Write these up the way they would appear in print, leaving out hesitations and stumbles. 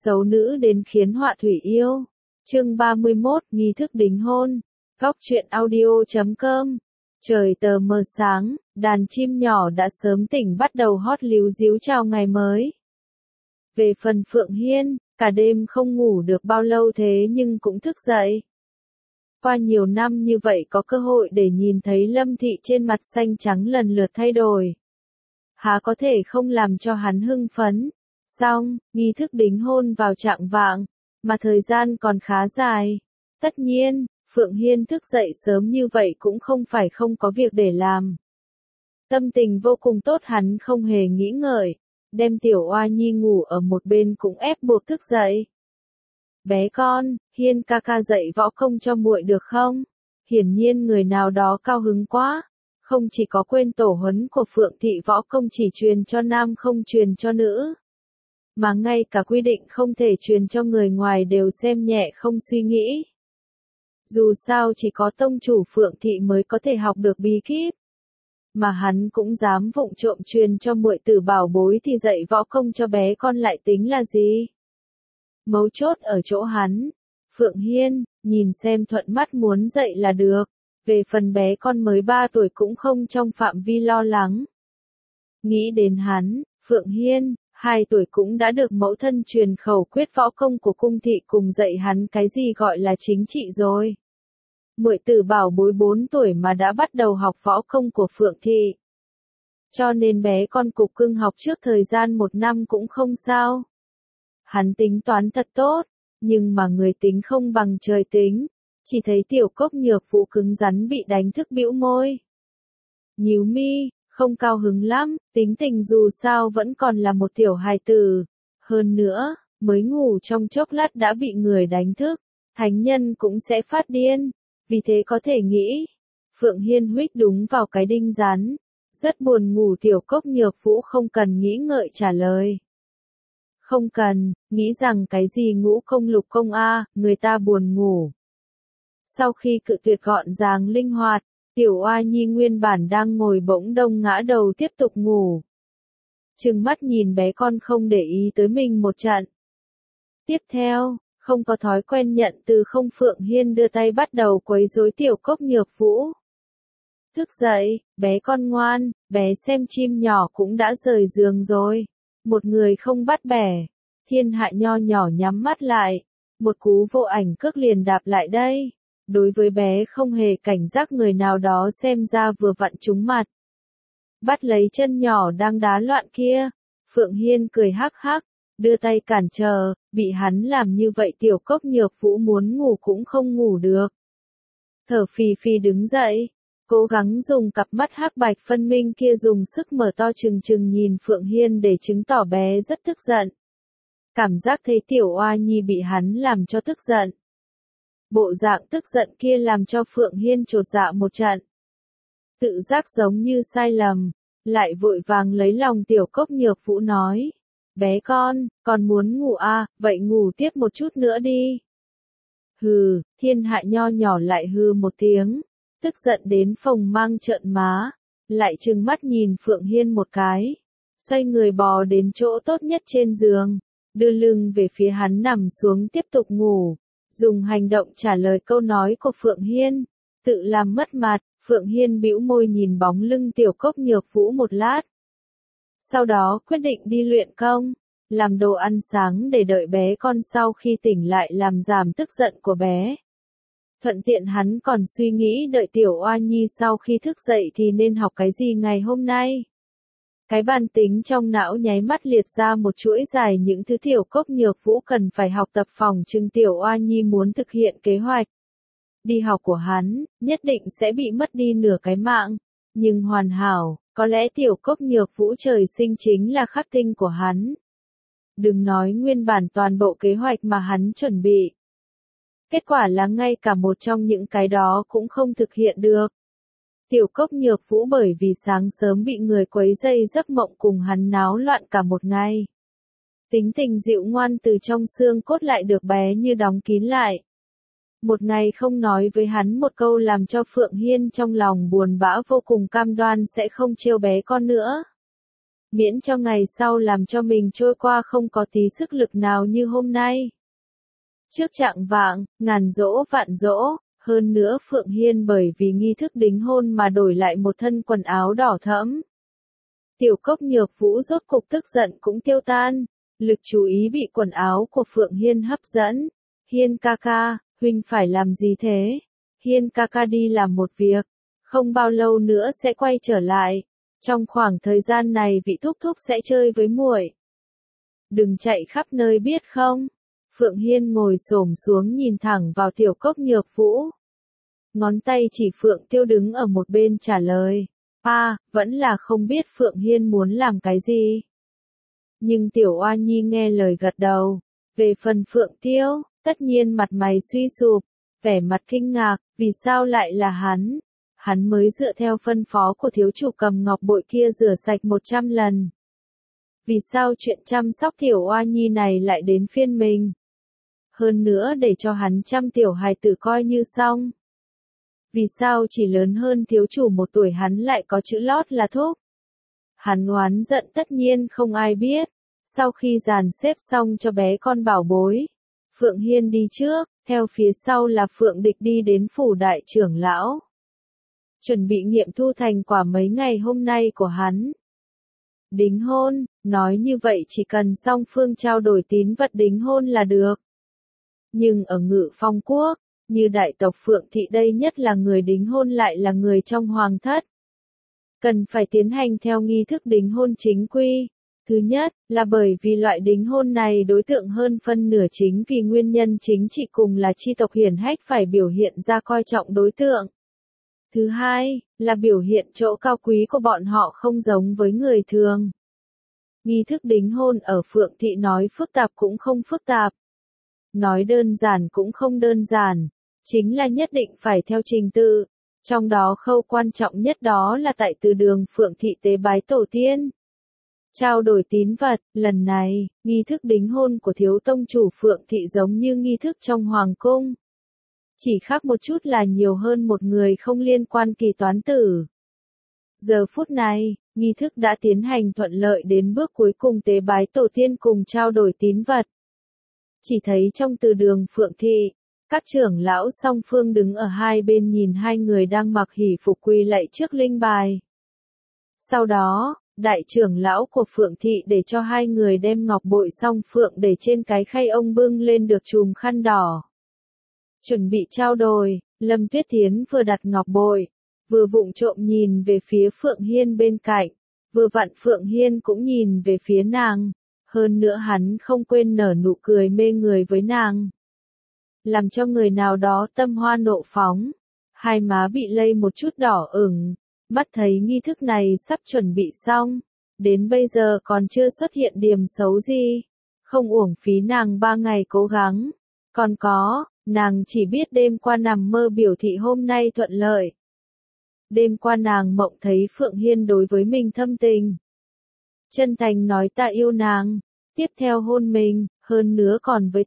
Xấu nữ đến khiến họa thủy yêu. Chương 31, nghi thức đính hôn. Góc truyện audio.com. Trời tờ mờ sáng, đàn chim nhỏ đã sớm tỉnh bắt đầu hót líu ríu chào ngày mới. Về phần Phượng Hiên, cả đêm không ngủ được bao lâu thế nhưng cũng thức dậy. Qua nhiều năm như vậy có cơ hội để nhìn thấy Lâm Thị trên mặt xanh trắng lần lượt thay đổi. Há có thể không làm cho hắn hưng phấn. Xong, nghi thức đính hôn vào chạng vạng, mà thời gian còn khá dài. Tất nhiên, Phượng Hiên thức dậy sớm như vậy cũng không phải không có việc để làm. Tâm tình vô cùng tốt, hắn không hề nghĩ ngợi, đem Tiểu Oa Nhi ngủ ở một bên cũng ép buộc thức dậy. Bé con, Hiên ca ca dạy võ công cho muội được không? Hiển nhiên người nào đó cao hứng quá, không chỉ có quên tổ huấn của Phượng Thị võ công chỉ truyền cho nam không truyền cho nữ. Mà ngay cả quy định không thể truyền cho người ngoài đều xem nhẹ không suy nghĩ. Dù sao chỉ có tông chủ Phượng Thị mới có thể học được bí kíp. Mà hắn cũng dám vụng trộm truyền cho muội tử bảo bối thì dạy võ công cho bé con lại tính là gì? Mấu chốt ở chỗ hắn. Phượng Hiên, nhìn xem thuận mắt muốn dạy là được. Về phần bé con mới 3 tuổi cũng không trong phạm vi lo lắng. Nghĩ đến hắn, Phượng Hiên, 2 tuổi cũng đã được mẫu thân truyền khẩu quyết võ công của cung thị cùng dạy hắn cái gì gọi là chính trị rồi. Muội tử bảo bối 4 tuổi mà đã bắt đầu học võ công của Phượng Thị. Cho nên bé con cục cưng học trước thời gian 1 năm cũng không sao. Hắn tính toán thật tốt, nhưng mà người tính không bằng trời tính. Chỉ thấy Tiểu Cốc Nhược Vũ cứng rắn bị đánh thức bĩu môi. Nhíu mi, không cao hứng lắm, tính tình dù sao vẫn còn là một tiểu hài tử. Hơn nữa, mới ngủ trong chốc lát đã bị người đánh thức, thánh nhân cũng sẽ phát điên. Vì thế có thể nghĩ, Phượng Hiên huých đúng vào cái đinh rắn. Rất buồn ngủ. Tiểu Cốc Nhược Vũ không cần nghĩ ngợi trả lời. Không cần, nghĩ rằng cái gì ngũ công lục công a, người ta buồn ngủ. Sau khi cự tuyệt gọn gàng linh hoạt, Tiểu Oa Nhi nguyên bản đang ngồi bỗng đông ngã đầu tiếp tục ngủ. Trừng mắt nhìn bé con không để ý tới mình một trận. Tiếp theo, không có thói quen nhận từ không, Phượng Hiên đưa tay bắt đầu quấy rối Tiểu Cốc Nhược Vũ. Thức dậy, bé con ngoan, bé xem chim nhỏ cũng đã rời giường rồi. Một người không bắt bẻ. Thiên Hạ nho nhỏ nhắm mắt lại. Một cú vô ảnh cước liền đạp lại đây. Đối với bé không hề cảnh giác người nào đó xem ra vừa vặn trúng mặt. Bắt lấy chân nhỏ đang đá loạn kia. Phượng Hiên cười hắc hắc, đưa tay cản trở, bị hắn làm như vậy Tiểu Cốc Nhược Vũ muốn ngủ cũng không ngủ được. Thở phì phì đứng dậy, cố gắng dùng cặp mắt hắc bạch phân minh kia dùng sức mở to trừng trừng nhìn Phượng Hiên để chứng tỏ bé rất tức giận. Cảm giác thấy Tiểu Oa Nhi bị hắn làm cho tức giận. Bộ dạng tức giận kia làm cho Phượng Hiên chột dạ một trận. Tự giác giống như sai lầm, lại vội vàng lấy lòng Tiểu Cốc Nhược Vũ nói. Bé con muốn ngủ à, vậy ngủ tiếp một chút nữa đi. Hừ, Thiên Hạ nho nhỏ lại hừ một tiếng, tức giận đến phồng mang trợn má, lại trừng mắt nhìn Phượng Hiên một cái. Xoay người bò đến chỗ tốt nhất trên giường, đưa lưng về phía hắn nằm xuống tiếp tục ngủ. Dùng hành động trả lời câu nói của Phượng Hiên, tự làm mất mặt. Phượng Hiên bĩu môi nhìn bóng lưng Tiểu Cốc Nhược Vũ một lát. Sau đó quyết định đi luyện công, làm đồ ăn sáng để đợi bé con sau khi tỉnh lại làm giảm tức giận của bé. Thuận tiện hắn còn suy nghĩ đợi Tiểu Oa Nhi sau khi thức dậy thì nên học cái gì ngày hôm nay. Cái bàn tính trong não nháy mắt liệt ra một chuỗi dài những thứ Tiểu Cốc Nhược Vũ cần phải học tập, phòng trừng Tiểu Oa Nhi muốn thực hiện kế hoạch đi học của hắn, nhất định sẽ bị mất đi nửa cái mạng. Nhưng hoàn hảo, có lẽ Tiểu Cốc Nhược Vũ trời sinh chính là khắc tinh của hắn. Đừng nói nguyên bản toàn bộ kế hoạch mà hắn chuẩn bị. Kết quả là ngay cả một trong những cái đó cũng không thực hiện được. Tiểu Cốc Nhược Vũ bởi vì sáng sớm bị người quấy rầy giấc mộng cùng hắn náo loạn cả một ngày. Tính tình dịu ngoan từ trong xương cốt lại được bé như đóng kín lại. Một ngày không nói với hắn một câu làm cho Phượng Hiên trong lòng buồn bã vô cùng, cam đoan sẽ không trêu bé con nữa. miễn cho ngày sau làm cho mình trôi qua không có tí sức lực nào như hôm nay. Trước trạng vạng, ngàn dỗ vạn dỗ, hơn nữa Phượng Hiên bởi vì nghi thức đính hôn mà đổi lại một thân quần áo đỏ thẫm. Tiểu Cốc Nhược Vũ rốt cục tức giận cũng tiêu tan, lực chú ý bị quần áo của Phượng Hiên hấp dẫn. Hiên ca ca, huynh phải làm gì thế? Hiên ca ca đi làm một việc, không bao lâu nữa sẽ quay trở lại. Trong khoảng thời gian này vị thúc thúc sẽ chơi với muội. Đừng chạy khắp nơi biết không? Phượng Hiên ngồi xổm xuống nhìn thẳng vào Tiểu Cốc Nhược Vũ. Ngón tay chỉ Phượng Tiêu đứng ở một bên trả lời. Vẫn là không biết Phượng Hiên muốn làm cái gì. Nhưng Tiểu Oa Nhi nghe lời gật đầu. Về phần Phượng Tiêu, tất nhiên mặt mày suy sụp, vẻ mặt kinh ngạc, vì sao lại là hắn? Hắn mới dựa theo phân phó của thiếu chủ cầm ngọc bội kia rửa sạch 100 lần. Vì sao chuyện chăm sóc Tiểu Oa Nhi này lại đến phiên mình? Hơn nữa để cho hắn chăm tiểu hài tử coi như xong. Vì sao chỉ lớn hơn thiếu chủ 1 tuổi hắn lại có chữ lót là thúc? Hắn oán giận tất nhiên không ai biết. Sau khi dàn xếp xong cho bé con bảo bối, Phượng Hiên đi trước, theo phía sau là Phượng Địch đi đến phủ đại trưởng lão. Chuẩn bị nghiệm thu thành quả mấy ngày hôm nay của hắn. Đính hôn, nói như vậy chỉ cần song phương trao đổi tín vật đính hôn là được. Nhưng ở Ngự Phong Quốc, như đại tộc Phượng Thị đây nhất là người đính hôn lại là người trong hoàng thất. Cần phải tiến hành theo nghi thức đính hôn chính quy. Thứ nhất, là bởi vì loại đính hôn này đối tượng hơn phân nửa chính vì nguyên nhân chính trị cùng là chi tộc hiển hách phải biểu hiện ra coi trọng đối tượng. Thứ hai, là biểu hiện chỗ cao quý của bọn họ không giống với người thường. Nghi thức đính hôn ở Phượng Thị nói phức tạp cũng không phức tạp. Nói đơn giản cũng không đơn giản. Chính là nhất định phải theo trình tự. Trong đó khâu quan trọng nhất đó là tại từ đường Phượng Thị tế bái tổ tiên. Trao đổi tín vật, lần này, nghi thức đính hôn của thiếu tông chủ Phượng Thị giống như nghi thức trong hoàng cung. Chỉ khác một chút là nhiều hơn một người không liên quan kỳ toán tử. Giờ phút này, nghi thức đã tiến hành thuận lợi đến bước cuối cùng tế bái tổ tiên cùng trao đổi tín vật. Chỉ thấy trong từ đường Phượng Thị, các trưởng lão song phương đứng ở hai bên nhìn hai người đang mặc hỷ phục quỳ lạy trước linh bài. Sau đó, đại trưởng lão của Phượng Thị để cho hai người đem ngọc bội song phượng để trên cái khay ông bưng lên được chùm khăn đỏ. Chuẩn bị trao đổi, Lâm Tuyết Thiến vừa đặt ngọc bội, vừa vụng trộm nhìn về phía Phượng Hiên bên cạnh, vừa vặn Phượng Hiên cũng nhìn về phía nàng, hơn nữa hắn không quên nở nụ cười mê người với nàng. Làm cho người nào đó tâm hoa nộ phóng, hai má bị lây một chút đỏ ửng. Mắt thấy nghi thức này sắp chuẩn bị xong, đến bây giờ còn chưa xuất hiện điểm xấu gì, không uổng phí nàng 3 ngày cố gắng. Còn có, nàng chỉ biết đêm qua nằm mơ biểu thị hôm nay thuận lợi. Đêm qua nàng mộng thấy Phượng Hiên đối với mình thâm tình. Chân thành nói ta yêu nàng, tiếp theo hôn mình, hơn nữa còn với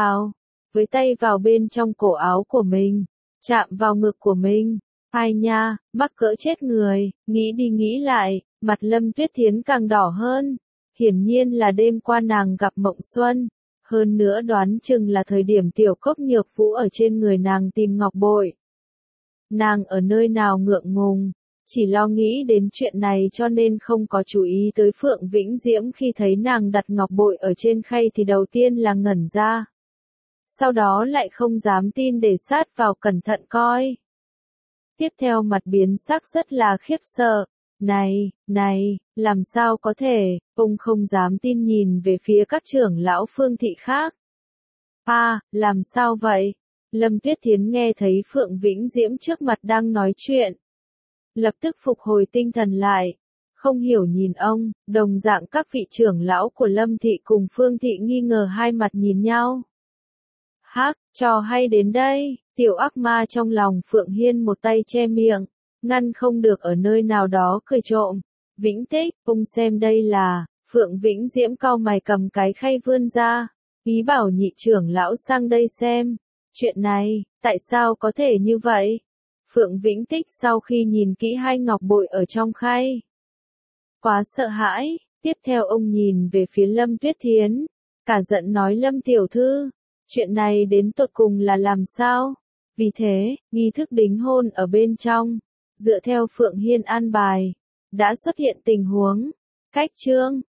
tay vào bên trong cổ áo của mình, chạm vào ngực của mình. Ai nha, mắc cỡ chết người, nghĩ đi nghĩ lại, mặt Lâm Tuyết Thiến càng đỏ hơn. Hiển nhiên là đêm qua nàng gặp mộng xuân. Hơn nữa đoán chừng là thời điểm Tiểu Cốc Nhược Vũ ở trên người nàng tìm ngọc bội. Nàng ở nơi nào ngượng ngùng, chỉ lo nghĩ đến chuyện này cho nên không có chú ý tới Phượng Vĩnh Diễm khi thấy nàng đặt ngọc bội ở trên khay thì đầu tiên là ngẩn ra. Sau đó lại không dám tin để sát vào cẩn thận coi. Tiếp theo mặt biến sắc rất là khiếp sợ. Này, làm sao có thể, ông không dám tin nhìn về phía các trưởng lão Phương Thị khác. Làm sao vậy? Lâm Tuyết Thiến nghe thấy Phượng Vĩnh Diễm trước mặt đang nói chuyện. Lập tức phục hồi tinh thần lại. Không hiểu nhìn ông, đồng dạng các vị trưởng lão của Lâm Thị cùng Phương Thị nghi ngờ hai mặt nhìn nhau. Trò hay đến đây, tiểu ác ma trong lòng Phượng Hiên một tay che miệng, ngăn không được ở nơi nào đó cười trộm. Vĩnh Tích, ông xem đây là, Phượng Vĩnh Diễm cau mày cầm cái khay vươn ra, ý bảo nhị trưởng lão sang đây xem. Chuyện này, tại sao có thể như vậy? Phượng Vĩnh Tích sau khi nhìn kỹ hai ngọc bội ở trong khay, quá sợ hãi, Tiếp theo ông nhìn về phía Lâm Tuyết Thiến, cả giận nói Lâm tiểu thư, chuyện này đến tột cùng là làm sao? Vì thế, nghi thức đính hôn ở bên trong, dựa theo Phượng Hiên an bài, đã xuất hiện tình huống, cách trương,